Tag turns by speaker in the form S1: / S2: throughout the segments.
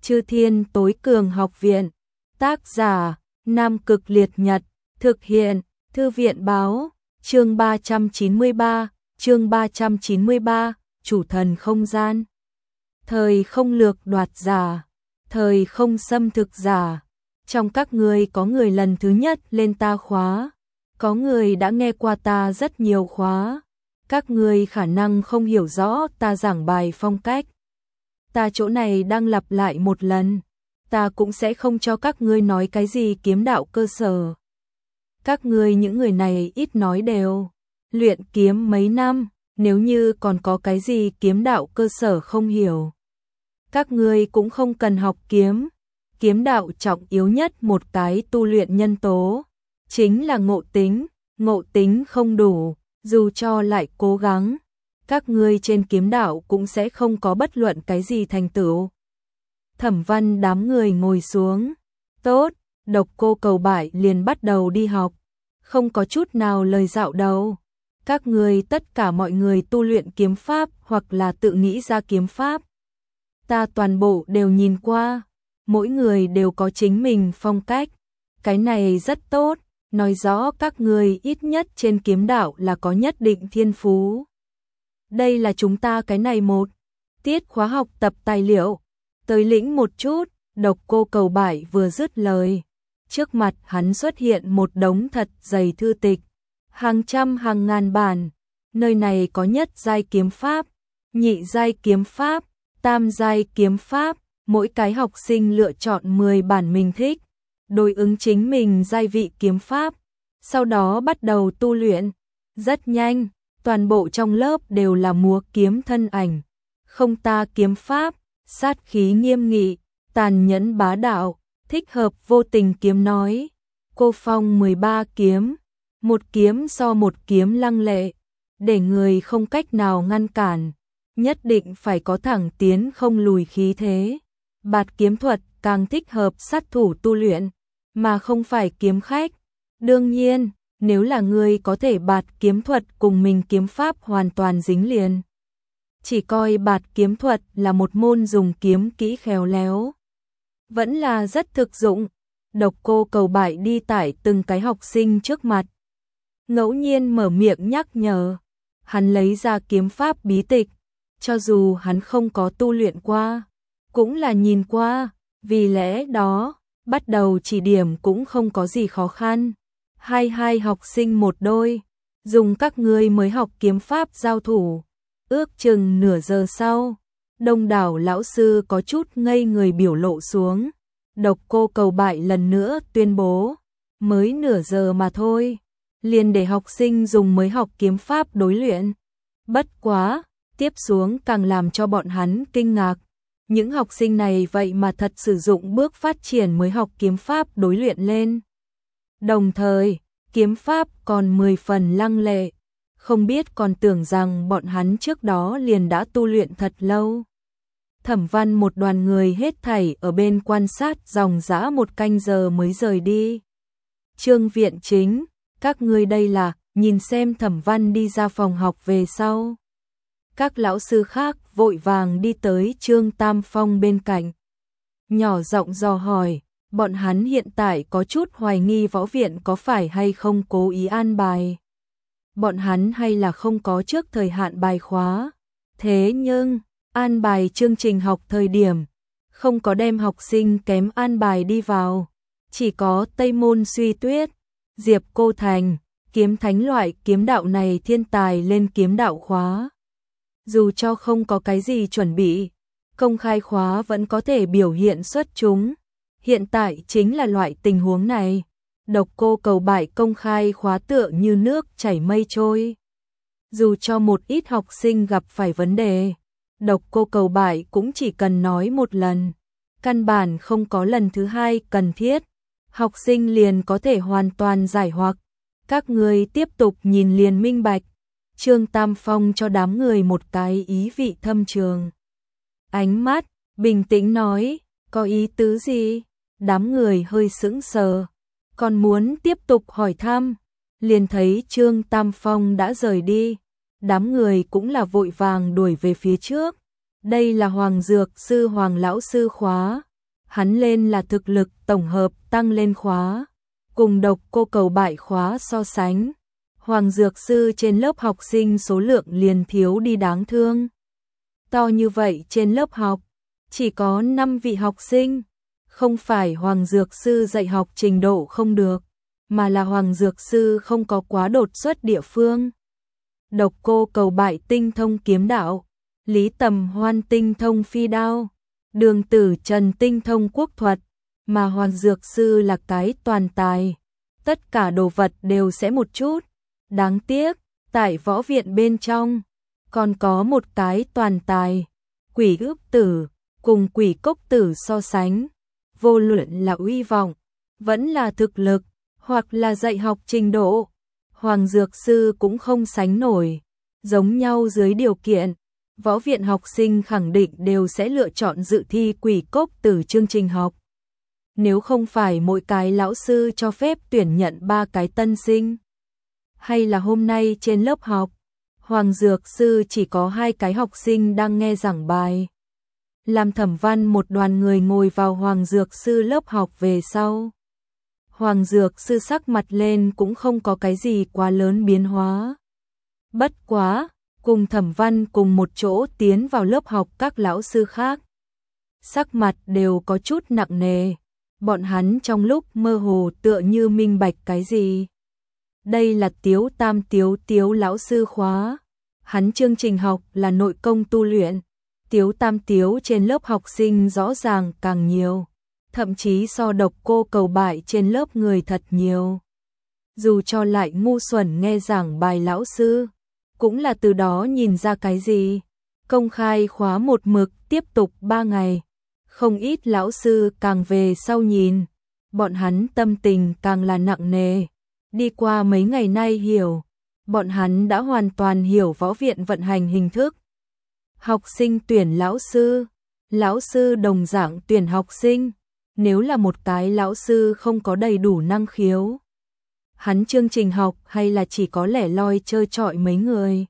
S1: Chư Thiên Tối Cường Học Viện. Tác giả: Nam Cực Liệt Nhật. Thực hiện: Thư viện báo. Chương 393, Chủ thần không gian. Thời không lược đoạt giả, thời không xâm thực giả. Trong các ngươi có người lần thứ nhất lên ta khóa, có người đã nghe qua ta rất nhiều khóa. Các ngươi khả năng không hiểu rõ ta giảng bài phong cách. Ta chỗ này đang lặp lại một lần, ta cũng sẽ không cho các ngươi nói cái gì kiếm đạo cơ sở. Các ngươi những người này ít nói đều luyện kiếm mấy năm, nếu như còn có cái gì kiếm đạo cơ sở không hiểu, các ngươi cũng không cần học kiếm. Kiếm đạo trọng yếu nhất một cái tu luyện nhân tố, chính là ngộ tính không đủ, dù cho lại cố gắng, các ngươi trên kiếm đạo cũng sẽ không có bất luận cái gì thành tựu. Thẩm Văn đám người ngồi xuống. Tốt, Độc Cô Cầu Bại liền bắt đầu đi học, không có chút nào lời dạo đầu. Các ngươi tất cả mọi người tu luyện kiếm pháp hoặc là tự nghĩ ra kiếm pháp, ta toàn bộ đều nhìn qua, mỗi người đều có chính mình phong cách. Cái này rất tốt, nói rõ các ngươi ít nhất trên kiếm đạo là có nhất định thiên phú. Đây là chúng ta cái này một tiết khóa học tập tài liệu, tới lĩnh một chút. Độc Cô Cầu Bại vừa dứt lời, trước mặt hắn xuất hiện một đống thật dày thư tịch, hàng trăm hàng ngàn bản. Nơi này có nhất giai kiếm pháp, nhị giai kiếm pháp, tam giai kiếm pháp, mỗi cái học sinh lựa chọn 10 bản mình thích, đối ứng chính mình giai vị kiếm pháp, sau đó bắt đầu tu luyện. Rất nhanh, toàn bộ trong lớp đều là múa kiếm thân ảnh, không ta kiếm pháp, sát khí nghiêm nghị, tàn nhẫn bá đạo, thích hợp vô tình kiếm nói. Cô phong 13 kiếm, một kiếm so một kiếm lăng lệ, để người không cách nào ngăn cản, nhất định phải có thẳng tiến không lùi khí thế. Bạt kiếm thuật càng thích hợp sát thủ tu luyện, mà không phải kiếm khách. Đương nhiên, nếu là người có thể bạt kiếm thuật cùng mình kiếm pháp hoàn toàn dính liền, chỉ coi bạt kiếm thuật là một môn dùng kiếm kỹ khéo léo, vẫn là rất thực dụng. Độc Cô Cầu Bại đi tại từng cái học sinh trước mặt, ngẫu nhiên mở miệng nhắc nhở. Hắn lấy ra kiếm pháp bí tịch, cho dù hắn không có tu luyện qua, cũng là nhìn qua, vì lẽ đó, bắt đầu chỉ điểm cũng không có gì khó khăn. Hai học sinh một đôi, dùng các ngươi mới học kiếm pháp giao thủ. Ước chừng nửa giờ sau, đông đảo lão sư có chút ngây người biểu lộ xuống. Độc Cô Cầu Bại lần nữa tuyên bố, mới nửa giờ mà thôi, liền để học sinh dùng mới học kiếm pháp đối luyện. Bất quá, tiếp xuống càng làm cho bọn hắn kinh ngạc. Những học sinh này vậy mà thật sử dụng bước phát triển mới học kiếm pháp đối luyện lên. Đồng thời, kiếm pháp còn 10 phần lăng lệ, không biết còn tưởng rằng bọn hắn trước đó liền đã tu luyện thật lâu. Thẩm Văn một đoàn người hết thảy ở bên quan sát dòng dã 1 canh giờ mới rời đi. Trương viện chính, các ngươi đây là, nhìn xem Thẩm Văn đi ra phòng học về sau. Các lão sư khác vội vàng đi tới Trương Tam Phong bên cạnh, nhỏ giọng dò hỏi. Bọn hắn hiện tại có chút hoài nghi võ viện có phải hay không cố ý an bài bọn hắn, hay là không có trước thời hạn bài khóa. Thế nhưng, an bài chương trình học thời điểm, không có đem học sinh kém an bài đi vào, chỉ có Tây Môn Suy Tuyết, Diệp Cô Thành, kiếm thánh loại kiếm đạo này thiên tài lên kiếm đạo khóa. Dù cho không có cái gì chuẩn bị, công khai khóa vẫn có thể biểu hiện xuất chúng. Hiện tại chính là loại tình huống này. Độc Cô Cầu Bại công khai khóa tựa như nước chảy mây trôi. Dù cho một ít học sinh gặp phải vấn đề, Độc Cô Cầu Bại cũng chỉ cần nói một lần, căn bản không có lần thứ hai cần thiết, học sinh liền có thể hoàn toàn giải hoặc. Các người tiếp tục nhìn liền minh bạch. Trương Tam Phong cho đám người một cái ý vị thâm trường ánh mắt, bình tĩnh nói, có ý tứ gì? Đám người hơi sững sờ, còn muốn tiếp tục hỏi thăm, liền thấy Trương Tam Phong đã rời đi. Đám người cũng là vội vàng đuổi về phía trước. Đây là Hoàng Dược sư Hoàng lão sư khóa, hắn lên là thực lực tổng hợp tăng lên khóa, cùng độc cô cầu bại khóa so sánh. Hoàng Dược Sư trên lớp học sinh số lượng liền thiếu đi đáng thương. To như vậy trên lớp học, chỉ có 5 vị học sinh. Không phải Hoàng Dược Sư dạy học trình độ không được, mà là Hoàng Dược Sư không có quá đột xuất địa phương. Độc cô cầu bại tinh thông kiếm đạo, Lý Tầm Hoan tinh thông phi đao, Đường Tử Trần tinh thông quốc thuật, mà Hoàng Dược Sư là cái toàn tài. Tất cả đồ vật đều sẽ một chút. Đáng tiếc, tại võ viện bên trong, còn có một cái toàn tài. Quỷ Ước Tử, cùng Quỷ Cốc Tử so sánh, vô luận là uy vọng, vẫn là thực lực, hoặc là dạy học trình độ, Hoàng Dược Sư cũng không sánh nổi. Giống nhau dưới điều kiện, võ viện học sinh khẳng định đều sẽ lựa chọn dự thi Quỷ Cốc Tử chương trình học. Nếu không phải mỗi cái lão sư cho phép tuyển nhận 3 cái tân sinh, hay là hôm nay trên lớp học, Hoàng Dược Sư chỉ có 2 cái học sinh đang nghe giảng bài. Làm Thẩm Văn một đoàn người ngồi vào Hoàng Dược Sư lớp học về sau. Hoàng Dược Sư sắc mặt lên cũng không có cái gì quá lớn biến hóa. Bất quá, cùng Thẩm Văn cùng một chỗ tiến vào lớp học các lão sư khác. Sắc mặt đều có chút nặng nề, bọn hắn trong lúc mơ hồ tựa như minh bạch cái gì. Đây là Tiếu Tam Tiếu lão sư khóa. Hắn chương trình học là nội công tu luyện. Tiếu Tam trên lớp học sinh rõ ràng càng nhiều, thậm chí so độc cô cầu bại trên lớp người thật nhiều. Dù cho lại ngu xuẩn nghe giảng bài lão sư, cũng là từ đó nhìn ra cái gì. Công khai khóa một mực tiếp tục 3 ngày, không ít lão sư càng về sau nhìn, bọn hắn tâm tình càng là nặng nề. Đi qua mấy ngày nay hiểu, bọn hắn đã hoàn toàn hiểu võ viện vận hành hình thức. Học sinh tuyển lão sư đồng dạng tuyển học sinh. Nếu là một cái lão sư không có đầy đủ năng khiếu, hắn chương trình học hay là chỉ có lẻ loi chơi chọi mấy người.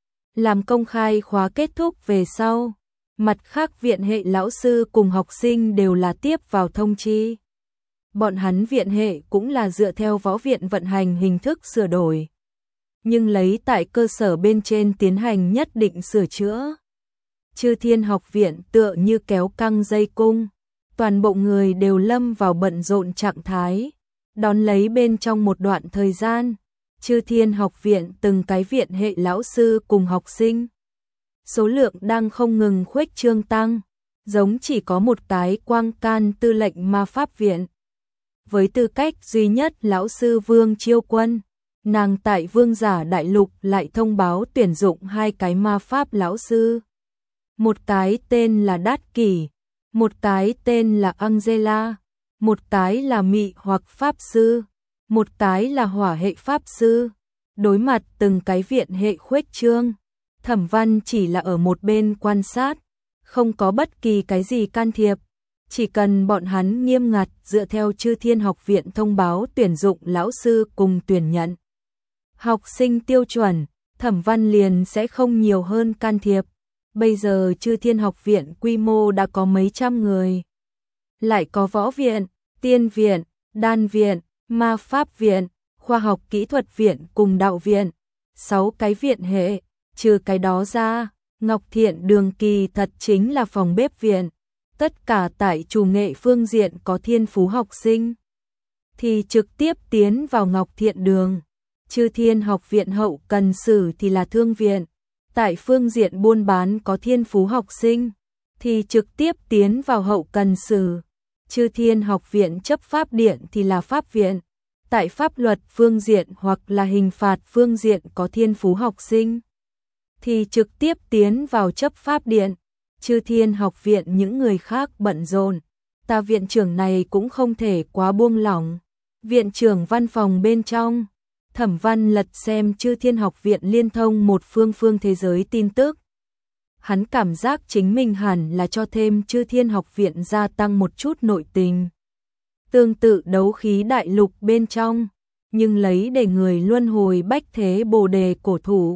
S1: Làm công khai khóa kết thúc về sau, mặt khác viện hệ lão sư cùng học sinh đều là tiếp vào thông chi. Bọn hắn viện hệ cũng là dựa theo võ viện vận hành hình thức sửa đổi, nhưng lấy tại cơ sở bên trên tiến hành nhất định sửa chữa. Chư Thiên học viện tựa như kéo căng dây cung, toàn bộ người đều lâm vào bận rộn trạng thái. Đón lấy bên trong một đoạn thời gian, Chư Thiên học viện từng cái viện hệ lão sư cùng học sinh, số lượng đang không ngừng khuếch trương tăng, giống chỉ có một cái Quang Can tư lệnh ma pháp viện. Với tư cách duy nhất lão sư Vương Chiêu Quân, nàng tại Vương Giả Đại Lục lại thông báo tuyển dụng 2 cái ma pháp lão sư. Một cái tên là Đát Kỷ, một cái tên là Angela, một cái là mị hoặc pháp sư, một cái là hỏa hệ pháp sư. Đối mặt từng cái viện hệ khuếch trương, Thẩm Văn chỉ là ở một bên quan sát, không có bất kỳ cái gì can thiệp. Chỉ cần bọn hắn nghiêm ngặt dựa theo Chư Thiên học viện thông báo tuyển dụng lão sư cùng tuyển nhận học sinh tiêu chuẩn, Thẩm Văn liền sẽ không nhiều hơn can thiệp. Bây giờ Chư Thiên học viện quy mô đã có mấy trăm người. Lại có võ viện, tiên viện, đan viện, ma pháp viện, khoa học kỹ thuật viện cùng đạo viện. 6 cái viện hệ, trừ cái đó ra, Ngọc Thiện Đường kỳ thật chính là phòng bếp viện. Tất cả tại chủ nghệ phương diện có thiên phú học sinh thì trực tiếp tiến vào Ngọc Thiện Đường. Chư Thiên học viện hậu cần sử thì là thương viện. Tại phương diện buôn bán có thiên phú học sinh thì trực tiếp tiến vào hậu cần sử. Chư Thiên học viện chấp pháp điện thì là pháp viện. Tại pháp luật phương diện hoặc là hình phạt phương diện có thiên phú học sinh thì trực tiếp tiến vào chấp pháp điện. Chư Thiên học viện những người khác bận rộn, ta viện trưởng này cũng không thể quá buông lỏng. Viện trưởng văn phòng bên trong, Thẩm Văn lật xem Chư Thiên học viện liên thông một phương thế giới tin tức. Hắn cảm giác chính mình hẳn là cho thêm Chư Thiên học viện gia tăng một chút nội tình. Tương tự đấu khí đại lục bên trong, nhưng lấy để người luân hồi bách thế bồ đề cổ thụ.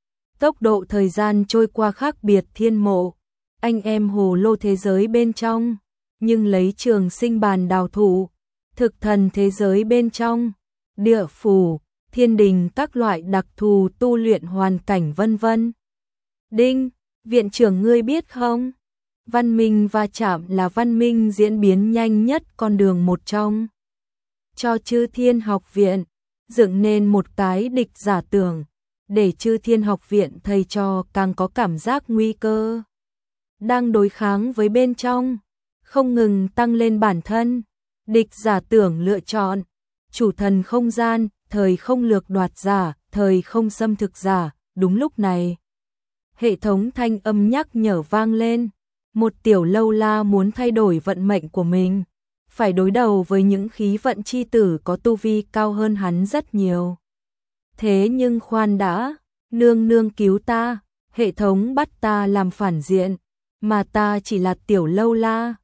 S1: Tốc độ thời gian trôi qua khác biệt thiên mộ, anh em hồ lô thế giới bên trong, nhưng lấy trường sinh bàn đào thụ, thực thần thế giới bên trong, địa phủ, thiên đình các loại đặc thù tu luyện hoàn cảnh vân vân. Đinh, viện trưởng ngươi biết không? Văn minh va chạm là văn minh diễn biến nhanh nhất con đường một trong. Cho Chư Thiên Học Viện dựng nên một cái địch giả tưởng, để Chư Thiên Học Viện thầy trò càng có cảm giác nguy cơ. Đang đối kháng với bên trong, không ngừng tăng lên bản thân. Địch giả tưởng lựa chọn chủ thần không gian, thời không lược đoạt giả, thời không xâm thực giả. Đúng lúc này, hệ thống thanh âm nhắc nhở vang lên. Một tiểu lâu la muốn thay đổi vận mệnh của mình, phải đối đầu với những khí vận chi tử có tu vi cao hơn hắn rất nhiều. Thế nhưng khoan đã, nương nương cứu ta, hệ thống bắt ta làm phản diện, mà ta chỉ là tiểu lâu la.